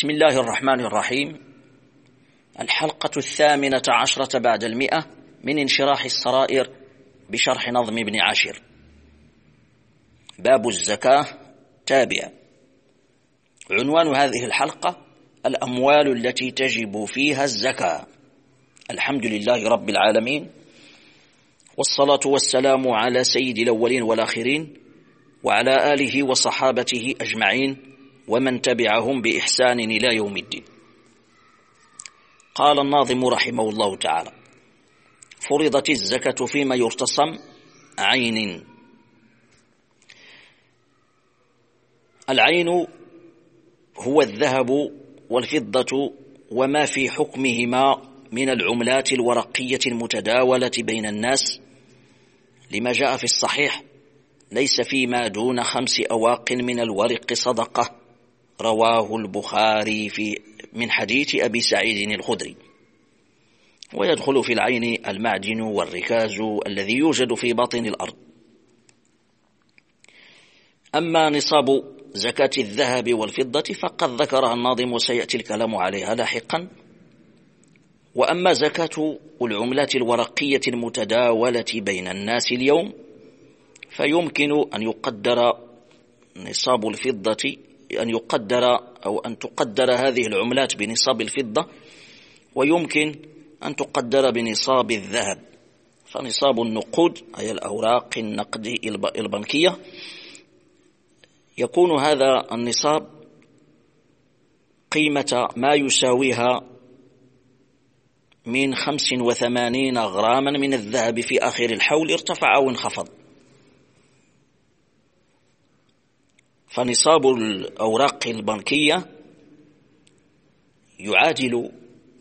بسم الله الرحمن الرحيم. الحلقة 18 بعد 100 من انشراح السرائر بشرح نظم ابن عاشر. باب الزكاة تابع. عنوان هذه الحلقة: الأموال التي تجب فيها الزكاة. الحمد لله رب العالمين، والصلاة والسلام على سيد الأولين والآخرين وعلى آله وصحابته أجمعين ومن تبعهم بإحسان إلى يوم الدين. قال الناظم رحمه الله تعالى: فرضت الزكاة فيما يرتصم عين. العين هو الذهب والفضة وما في حكمهما من العملات الورقية المتداولة بين الناس، لما جاء في الصحيح: ليس فيما دون 5 أواق من الورق صدقة، رواه البخاري من حديث أبي سعيد الخدري. ويدخل في العين المعدن والركاز الذي يوجد في باطن الأرض. أما نصاب زكاة الذهب والفضة فقد ذكرها الناظم وسيأتي الكلام عليها لاحقا. وأما زكاة العملات الورقية المتداولة بين الناس اليوم فيمكن أن يقدر نصاب الفضة، أن تقدر هذه العملات بنصاب الفضة، ويمكن أن تقدر بنصاب الذهب. فنصاب النقود أي الأوراق النقدية البنكية يكون هذا النصاب قيمة ما يساويها من 85 غراما من الذهب في آخر الحول، ارتفع أو انخفض. فنصاب الأوراق البنكية يعادل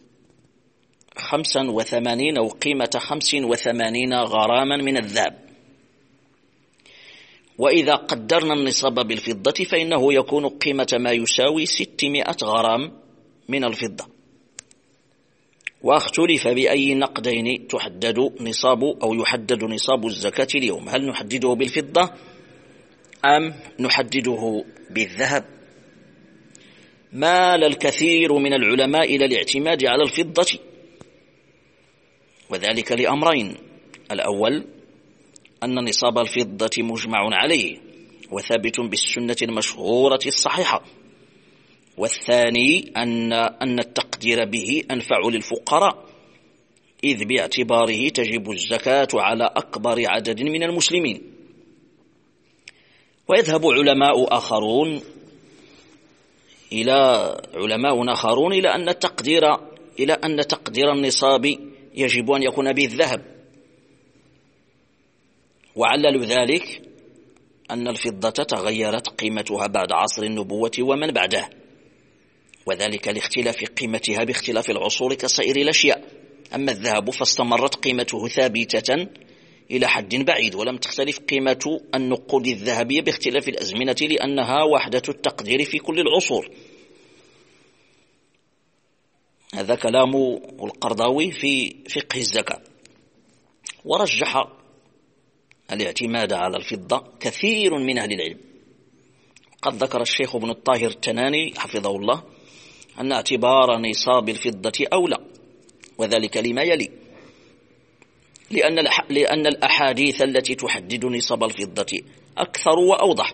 85 أو قيمة 85 غراما من الذهب. وإذا قدرنا النصاب بالفضة فإنه يكون قيمة ما يساوي 600 غرام من الفضة. واختلف بأي نقدين يحدد نصاب الزكاة اليوم، هل نحدده بالفضة أم نحدده بالذهب؟ مال الكثير من العلماء إلى الاعتماد على الفضة، وذلك لأمرين: الأول أن نصاب الفضة مجمع عليه وثابت بالسنة المشهورة الصحيحة، والثاني أن التقدير به أنفع للفقراء، إذ باعتباره تجب الزكاة على أكبر عدد من المسلمين. ويذهب علماء آخرون إلى أن تقدير النصاب يجب أن يكون بالذهب، وعلل ذلك أن الفضة تغيرت قيمتها بعد عصر النبوة ومن بعده، وذلك لاختلاف قيمتها باختلاف العصور كسائر الأشياء. أما الذهب فاستمرت قيمته ثابتة إلى حد بعيد، ولم تختلف قيمة النقود الذهبية باختلاف الأزمنة، لأنها وحدة التقدير في كل العصور. هذا كلام القرضاوي في فقه الزكاة. ورجح الاعتماد على الفضة كثير من أهل العلم. قد ذكر الشيخ ابن الطاهر التناني حفظه الله أن اعتبار نصاب الفضة أولى، وذلك لما يلي: لأن الأحاديث التي تحدد نصاب الفضة أكثر وأوضح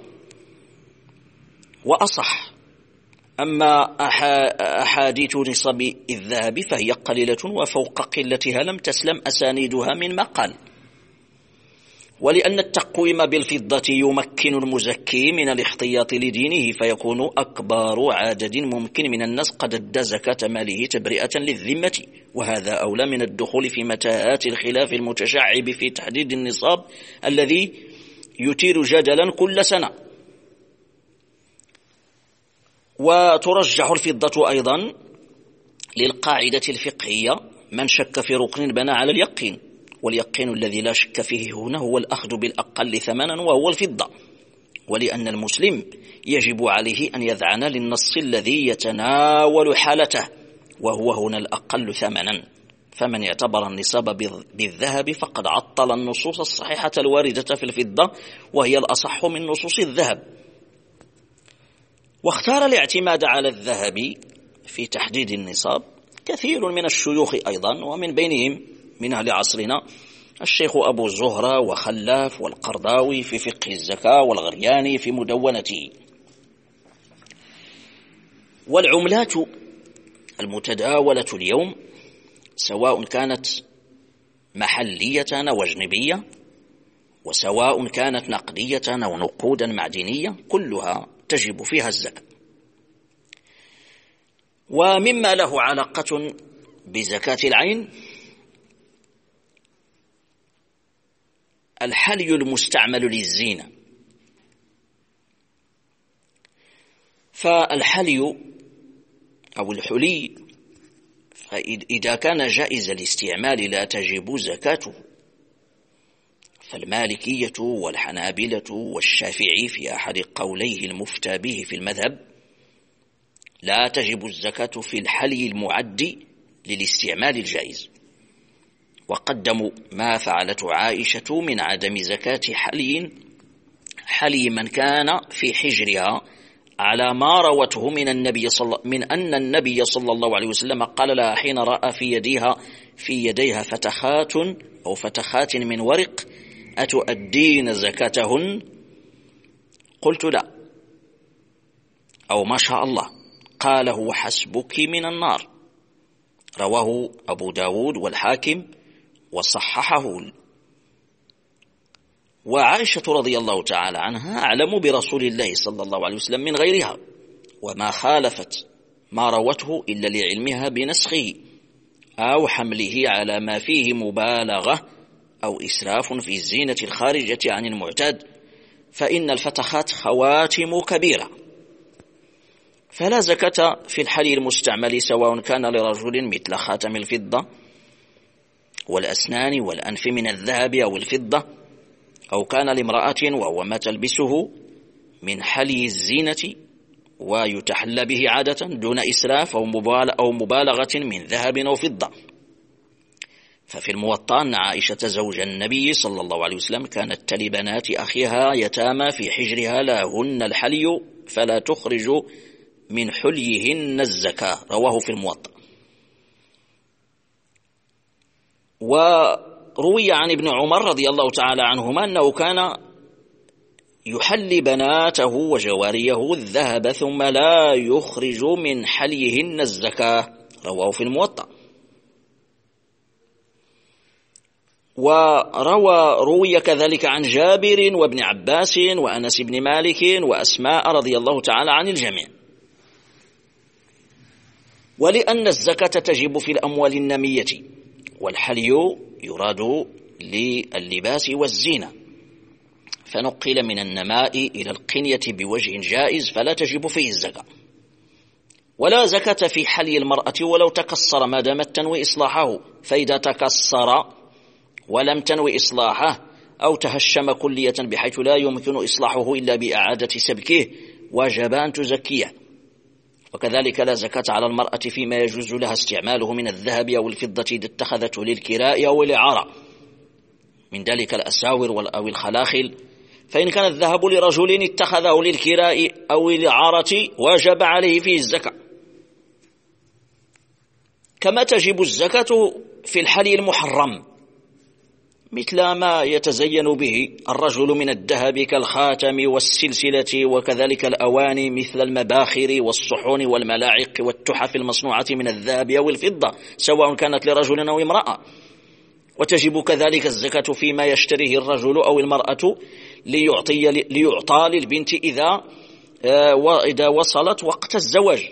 وأصح. أما أحاديث نصاب الذهب فهي قليلة، وفوق قلتها لم تسلم أسانيدها من مقال. ولأن التقويم بالفضة يمكن المزكي من الاحتياط لدينه، فيكون أكبر عدد ممكن من الناس قد أدى زكاة ماله تبرئة للذمة، وهذا أولى من الدخول في متاهات الخلاف المتشعب في تحديد النصاب الذي يثير جدلا كل سنة. وترجح الفضة أيضا للقاعدة الفقهية: من شك في ركن بنى على اليقين، واليقين الذي لا شك فيه هنا هو الأخذ بالأقل ثمنا وهو الفضة. ولأن المسلم يجب عليه أن يذعن للنص الذي يتناول حالته، وهو هنا الأقل ثمنا. فمن اعتبر النصاب بالذهب فقد عطل النصوص الصحيحة الواردة في الفضة، وهي الأصح من نصوص الذهب. واختار الاعتماد على الذهب في تحديد النصاب كثير من الشيوخ أيضا، ومن بينهم من أهل عصرنا الشيخ أبو زهرة وخلاف والقرضاوي في فقه الزكاة والغرياني في مدونته. والعملات المتداولة اليوم سواء كانت محلية أو أجنبية، وسواء كانت نقدية أو نقودا معدنية، كلها تجب فيها الزكاة. ومما له علاقة بزكاة العين الحلي المستعمل للزينة. فالحلي أو الحلي إذا كان جائز الاستعمال لا تجب زكاته، فالمالكية والحنابلة والشافعي في أحد قوليه المفتى به في المذهب لا تجب الزكاة في الحلي المعد للاستعمال الجائز، وقدموا ما فعلته عائشة من عدم زكاة حلي من كان في حجرها على ما روته من أن النبي صلى الله عليه وسلم قال لها حين رأى في يديها فتخات من ورق أتؤدين زكاتهن؟ قلت لا، أو ما شاء الله. قال هو حسبك من النار. رواه أبو داود والحاكم وصححه. وعائشة رضي الله تعالى عنها أعلم برسول الله صلى الله عليه وسلم من غيرها، وما خالفت ما روته إلا لعلمها بنسخه أو حمله على ما فيه مبالغة أو إسراف في الزينة الخارجة عن المعتاد، فإن الفتخات خواتم كبيرة، فلا زكاة في الحلي المستعمل سواء كان لرجل مثل خاتم الفضة والأسنان والأنف من الذهب أو الفضة، أو كان لامرأة وهو ما تلبسه من حلي الزينة ويتحلى به عادة دون إسراف أو مبالغة من ذهب أو فضة. ففي الموطأ أن عائشة زوج النبي صلى الله عليه وسلم كانت تلي بنات أخيها يتامى في حجرها لهن الحلي فلا تخرج من حليهن الزكاة، رواه في الموطأ. وروي عن ابن عمر رضي الله تعالى عنهما أنه كان يحلي بناته وجواريه الذهب ثم لا يخرج من حليهن الزكاة، رواه في الموطأ. روي كذلك عن جابر وابن عباس وأنس بن مالك وأسماء رضي الله تعالى عن الجميع. ولأن الزكاة تجب في الأموال النمية، والحلي يراد لللباس والزينة، فنقل من النماء إلى القنية بوجه جائز فلا تجب فيه الزكاة. ولا زكاة في حلي المرأة ولو تكسر ما دامت تنوي إصلاحه، فإذا تكسر ولم تنوي إصلاحه أو تهشم كلية بحيث لا يمكن إصلاحه إلا بإعادة سبكه وجب أن تزكيه. وكذلك لا زكاة على المرأة فيما يجوز لها استعماله من الذهب أو الفضة إذا اتخذته للكراء أو الإعارة، من ذلك الأساور أو الخلاخل، فإن كان الذهب لرجل اتخذه للكراء أو الإعارة وجب عليه فيه الزكاة. كما تجب الزكاة في الحلي المحرم مثل ما يتزين به الرجل من الذهب كالخاتم والسلسلة، وكذلك الأواني مثل المباخر والصحون والملاعق والتحف المصنوعة من الذهب أو الفضة سواء كانت لرجل أو امرأة. وتجب كذلك الزكاة فيما يشتريه الرجل أو المرأة ليعطى للبنت إذا وصلت وقت الزواج،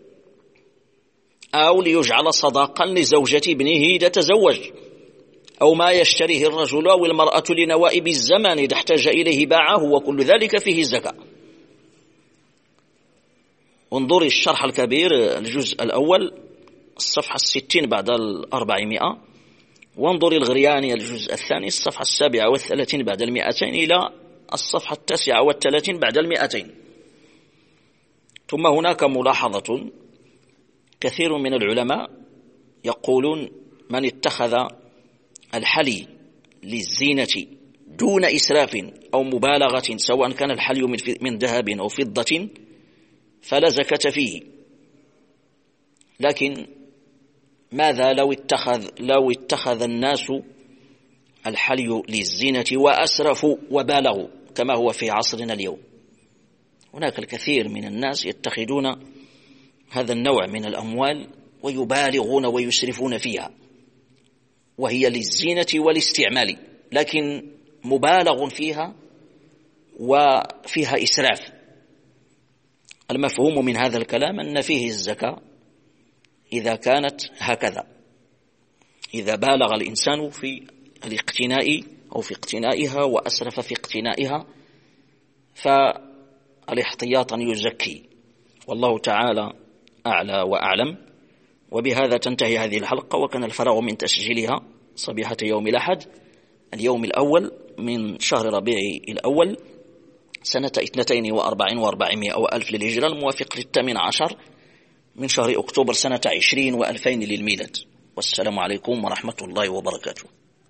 أو ليجعل صداقا لزوجة ابنه إذا تزوج، أو ما يشتريه الرجل أو المرأة لنوائب الزمان إذا احتاج إليه باعه، وكل ذلك فيه زكاة. انظر الشرح الكبير الجزء الأول الصفحة 60 بعد 400، وانظر الغرياني الجزء الثاني الصفحة 37 بعد 200 إلى الصفحة 39 بعد 200. ثم هناك ملاحظة: كثير من العلماء يقولون من اتخذ الحلي للزينة دون إسراف أو مبالغة سواء كان الحلي من ذهب أو فضة فلا زكاة فيه، لكن ماذا لو اتخذ الناس الحلي للزينة وأسرفوا وبالغوا كما هو في عصرنا اليوم؟ هناك الكثير من الناس يتخذون هذا النوع من الأموال ويبالغون ويسرفون فيها، وهي للزينة والاستعمال، لكن مبالغ فيها وفيها إسراف. المفهوم من هذا الكلام أن فيه الزكاة إذا كانت هكذا، إذا بالغ الإنسان في الاقتناء أو في اقتنائها وأسرف في اقتنائها فالاحتياط يزكي. والله تعالى أعلى وأعلم. وبهذا تنتهي هذه الحلقة، وكان الفراغ من تسجيلها صبيحة يوم الأحد اليوم الأول من شهر ربيع الأول سنة 42 و400 للهجرة، الموافق 18 من شهر أكتوبر سنة 20 و2000 للميلاد. والسلام عليكم ورحمة الله وبركاته.